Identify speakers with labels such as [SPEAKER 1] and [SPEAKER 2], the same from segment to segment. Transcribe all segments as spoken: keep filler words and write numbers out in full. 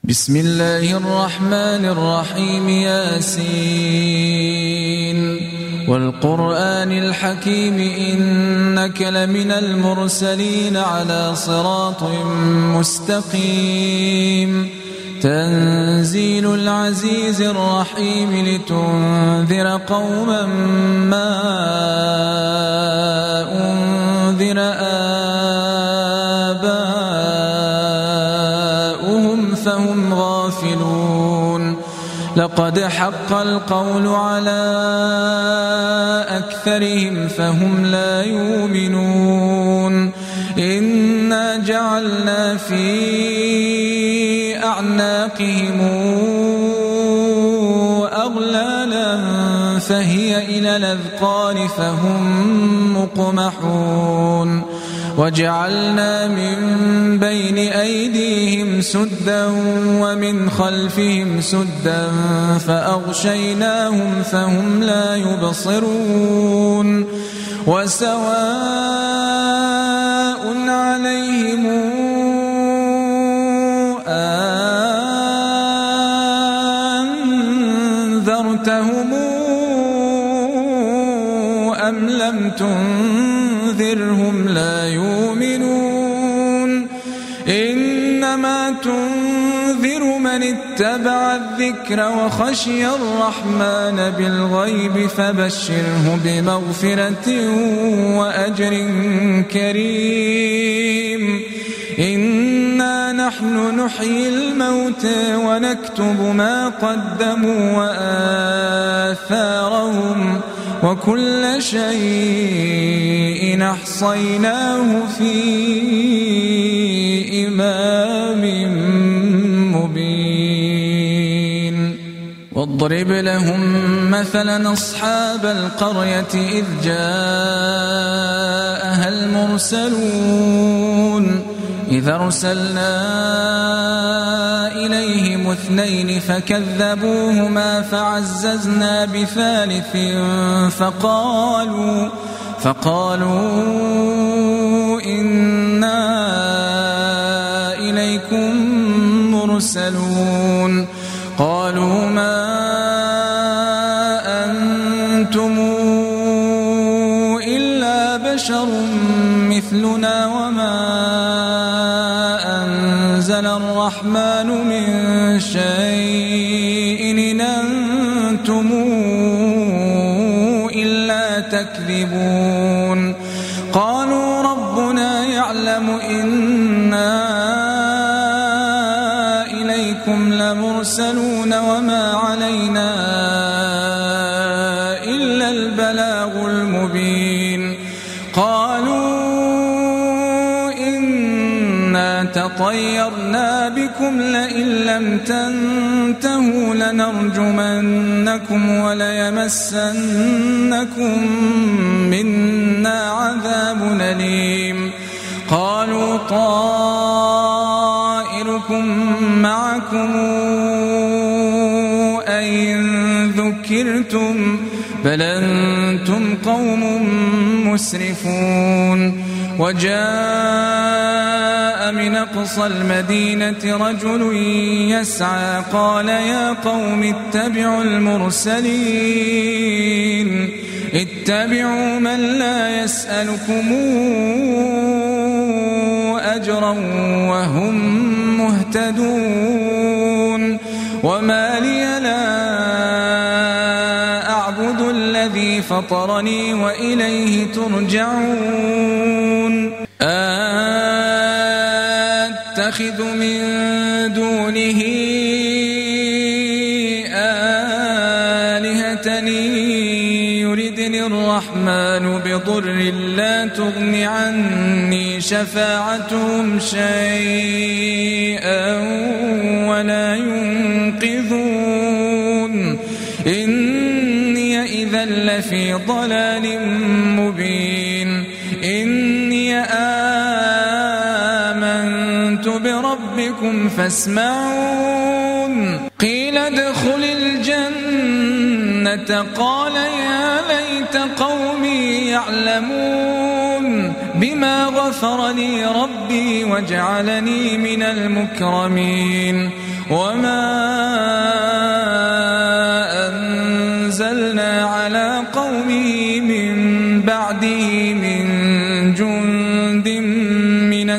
[SPEAKER 1] بسم الله الرحمن الرحيم. ياسين والقرآن الحكيم إنك لمن المرسلين على صراط مستقيم. تنزيل العزيز الرحيم لتنذر قوما ما أنذر آباؤهم فهم غافلون. لقد حق القول على أكثرهم فهم لا يؤمنون. إنا جعلنا في أعناقهم أغلالا فهي إلى الأذقان فهم مقمحون. وجعلنا من بين أيديهم سدا ومن خلفهم سدا فأغشيناهم فهم لا يبصرون. وسواء عليهم أنذرتهم أم لم تنذرهم لا يؤمنون. إنما تنذر من اتبع الذكر وخشي الرحمن بالغيب فبشره بمغفرة وأجر كريم. إنا نحن نحيي الموتى ونكتب ما قدموا وآثارهم وكل شيء أحصيناه في إمام مبين. واضرب لهم مثلا أصحاب القرية إذ جاءها المرسلون إذا أرسلنا إليهم اثنين فكذبوهما فعززنا بثالث فقالوا فقالوا إنا إليكم مرسلون. قالوا ما أنتم إلا بشر مثلنا وما أنزل الرحمن من شيء إن أنتم إلا تكذبون. قالوا ربنا يعلم إنا إليكم لمرسلون وما علينا إلا البلاغ المبين. قالوا إنا تطيرنا بكم لئن لم تنتهوا لنرجمنكم وليمسنكم منا عذاب أليم. قالوا طائركم معكم أئن ذكرتم بل أنتم قوم مسرفون. وجاء من أقصى المدينة رجل يسعى قال يا قوم اتبعوا المرسلين اتبعوا من لا يسألكم أجرا وهم مهتدون. وما لي لا أعبد الذي فطرني وإليه ترجعون. أتخذ من دونه آلهة يردني الرحمن بضر لا تغن عني شفاعتهم شيئا ولا ينقذون. إني إذا لفي ضلال مبين. إني آمنت بربكم فاسمعون. قيل ادخل الجنة قال يا ليت قومي يعلمون بما غفر لي ربي وجعلني من المكرمين. وما أنزلنا على قومه من بعده من جند من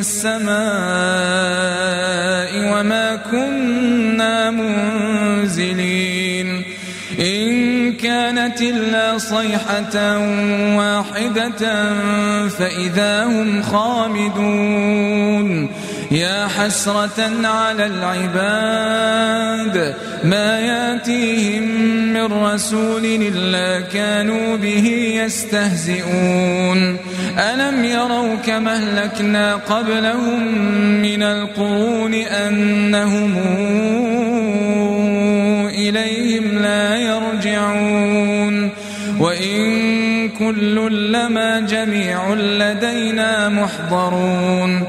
[SPEAKER 1] السماء وما كنا منزلين إن كانت إلا صيحة واحدة فإذا هم خامدون يا حسرة على العباد ما ياتيهم من رسول إلا كانوا به يستهزئون ألم يروا كما أهلكنا قبلهم من القرون أنهم إليهم لا يرجعون وإن كل لما جميع لدينا محضرون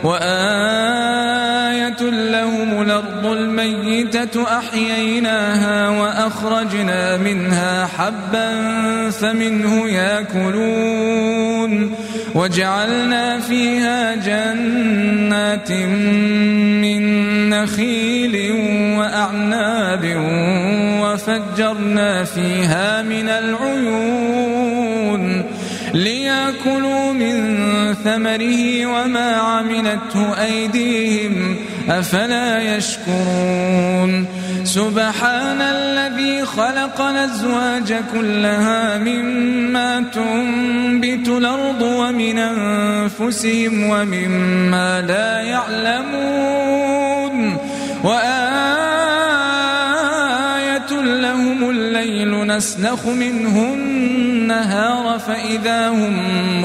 [SPEAKER 1] وآية لهم الأرض الميتة أحييناها وأخرجنا منها حبا فمنه يأكلون وجعلنا فيها جنات من نخيل وأعناب وفجرنا فيها من العيون ليأكلوا من ثمره وما عملته أيديهم أفلا يشكرون سبحان الذي خلق الأزواج كلها مما تنبت الأرض ومن أنفسهم ومما لا يعلمون وآية لهم الليل نسلخ منه النهار فإذا هم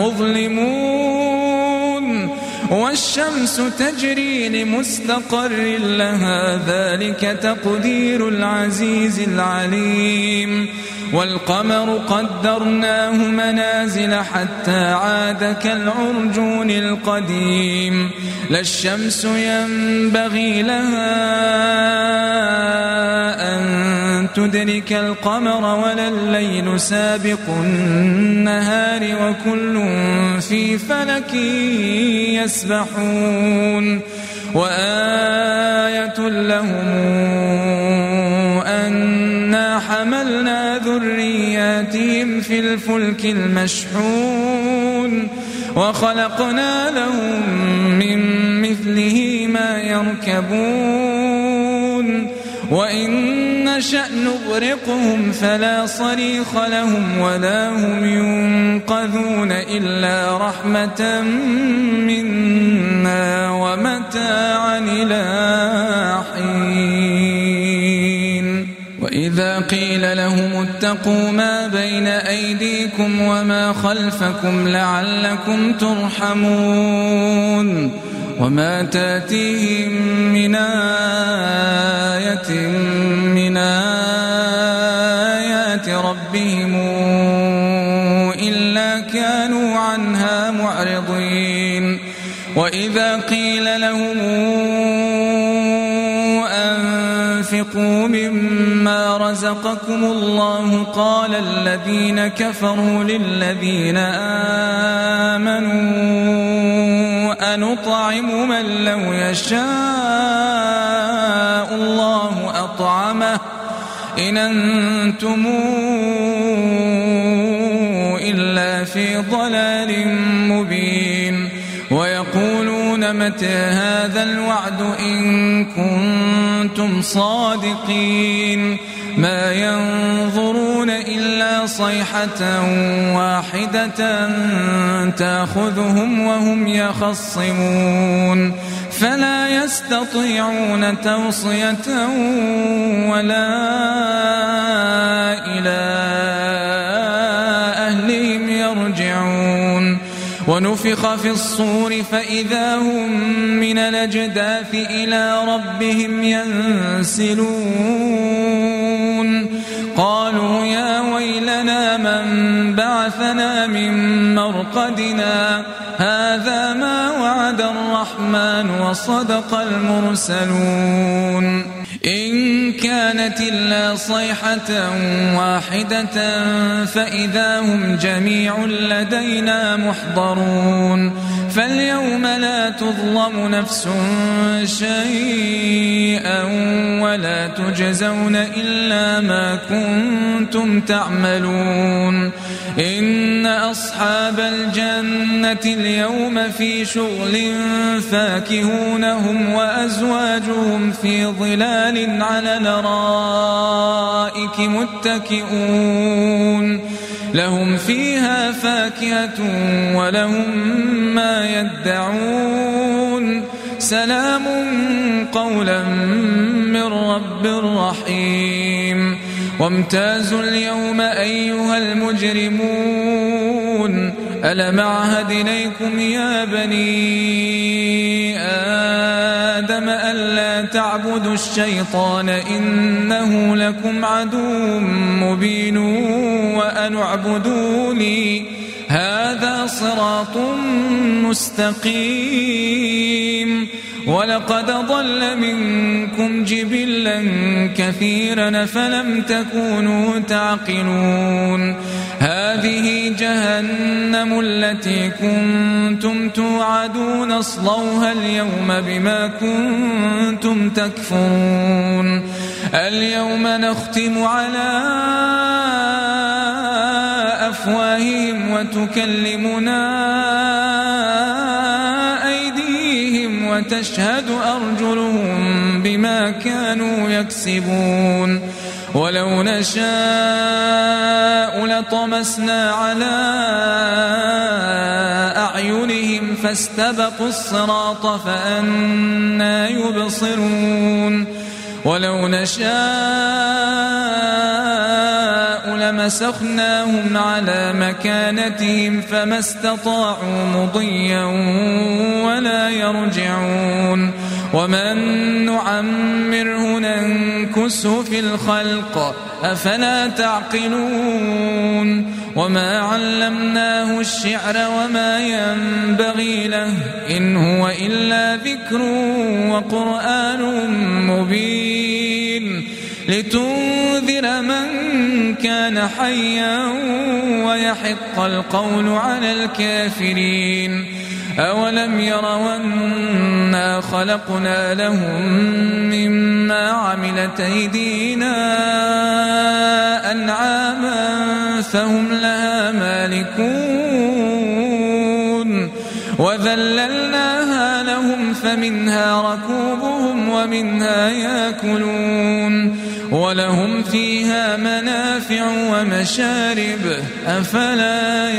[SPEAKER 1] مظلمون والشمس تجري لمستقر لها ذلك تقدير العزيز العليم والقمر قدرناه منازل حتى عاد كالعرجون القديم لا الشمس ينبغي لها أن تدرك القمر ولا الليل سابق النهار وكل في فلك يسبحون وآية لهم أنا حملنا ذرياتهم في الفلك المشحون وخلقنا لهم من مثله ما يركبون وإن نشأ نغرقهم فلا صريخ لهم ولا هم ينقذون إلا رحمة منا ومتاعا إلى حين وإذا قيل لهم اتقوا ما بين أيديكم وما خلفكم لعلكم ترحمون وما تاتيهم من آية من آيات ربهم إلا كانوا عنها معرضين وإذا قيل لهم أنفقوا مما رزقكم الله قال الذين كفروا للذين آمنوا أنطعم من لو يشاء الله أطعمه إن أنتم إلا في ضلال مبين ويقولون متى هذا الوعد إن كنتم صادقين ما ينظرون إلا صيحة واحدة تأخذهم وهم يخصمون فلا يستطيعون توصية ولا إلى أهلهم يرجعون ونفخ في الصور فإذا هم من الأجداث إلى ربهم ينسلون قالوا يا ويلنا من بعثنا من مرقدنا هذا ما وعد الرحمن وصدق المرسلون إن كانت إلا صيحة واحدة فإذا هم جميع لدينا محضرون فاليوم لا تظلم نفس شيئا ولا تجزون إلا ما كنتم تعملون إن أصحاب الجنة اليوم في شغل فاكهون هم وأزواجهم في ظلال على الأرائك متكئون لهم فيها فاكهة ولهم ما يدعون سلام قولا من رب رحيم وامتازوا اليوم أيها المجرمون ألم أعهد إليكم يا بني آدم ألا تعبدوا الشيطان إنه لكم عدو مبين وأن اعبدوني هذا صراط مستقيم ولقد ضل منكم جبلا كثيرا فلم تكونوا تعقلون هذه جهنم التي كنتم توعدون اصلوها اليوم بما كنتم تكفرون اليوم نختم على أفواههم وتكلمنا أيديهم وتشهد أرجلهم بما كانوا يكسبون ولو نشاء لطمسنا على أعينهم فاستبقوا الصراط فأنى يبصرون ولو نشاء لمسخناهم على مكانتهم فما استطاعوا مضيا ولا يرجعون ومن نعمره ننكسه في الخلق أفلا تعقلون وما علمناه الشعر وما ينبغي له إن هو إلا ذكر وقرآن مبين لتنذر من كان حيا ويحق القول على الكافرين أولم يروا أنا خلقنا لهم مما عملت أيدينا أنعاما فهم لها مالكون وذللناها لهم فمنها ركوبهم ومنها يأكلون ولهم فيها منافع ومشارب أفلا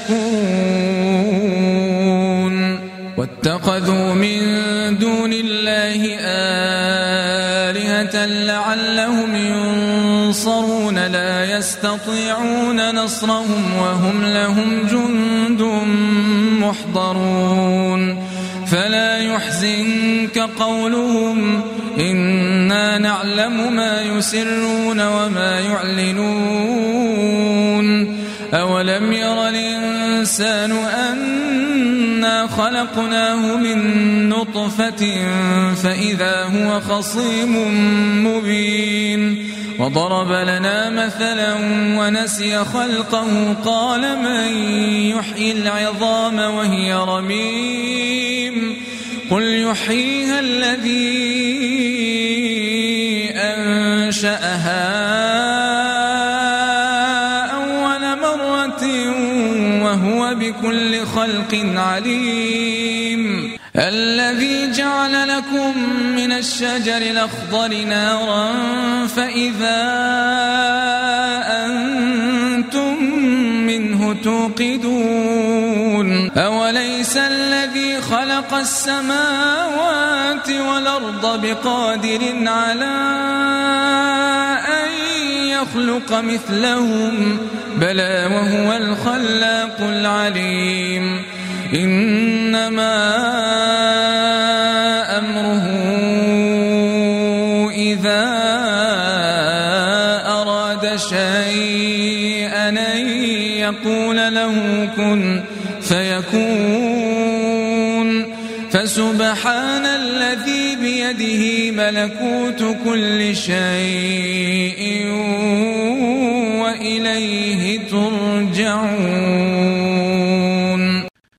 [SPEAKER 1] يشكرون واتخذوا من دون الله آلهة لعلهم ينصرون لا يستطيعون نصرهم وهم لهم جند محضرون فلا يحزنك قولهم إنا نعلم ما يسرون وما يعلنون أولم ير الإنسان أنا خلقناه من نطفة فإذا هو خصيم مبين وضرب لنا مثلا ونسي خلقه قال من يحيي العظام وهي رميم قل يحييها الذي أنشأها أول مرة وهو بكل خلق عليم الذي جعل لكم من الشجر الأخضر نارا فإذا أنتم منه توقدون أوليس الذي خلق السماوات والأرض بقادر على أن يخلق مثلهم بلى وهو الخلاق العليم إنما أمره إذا أراد شيئا أن يقول له كن فيكون فسبحان الذي بيده ملكوت كل شيء وإليه ترجعون.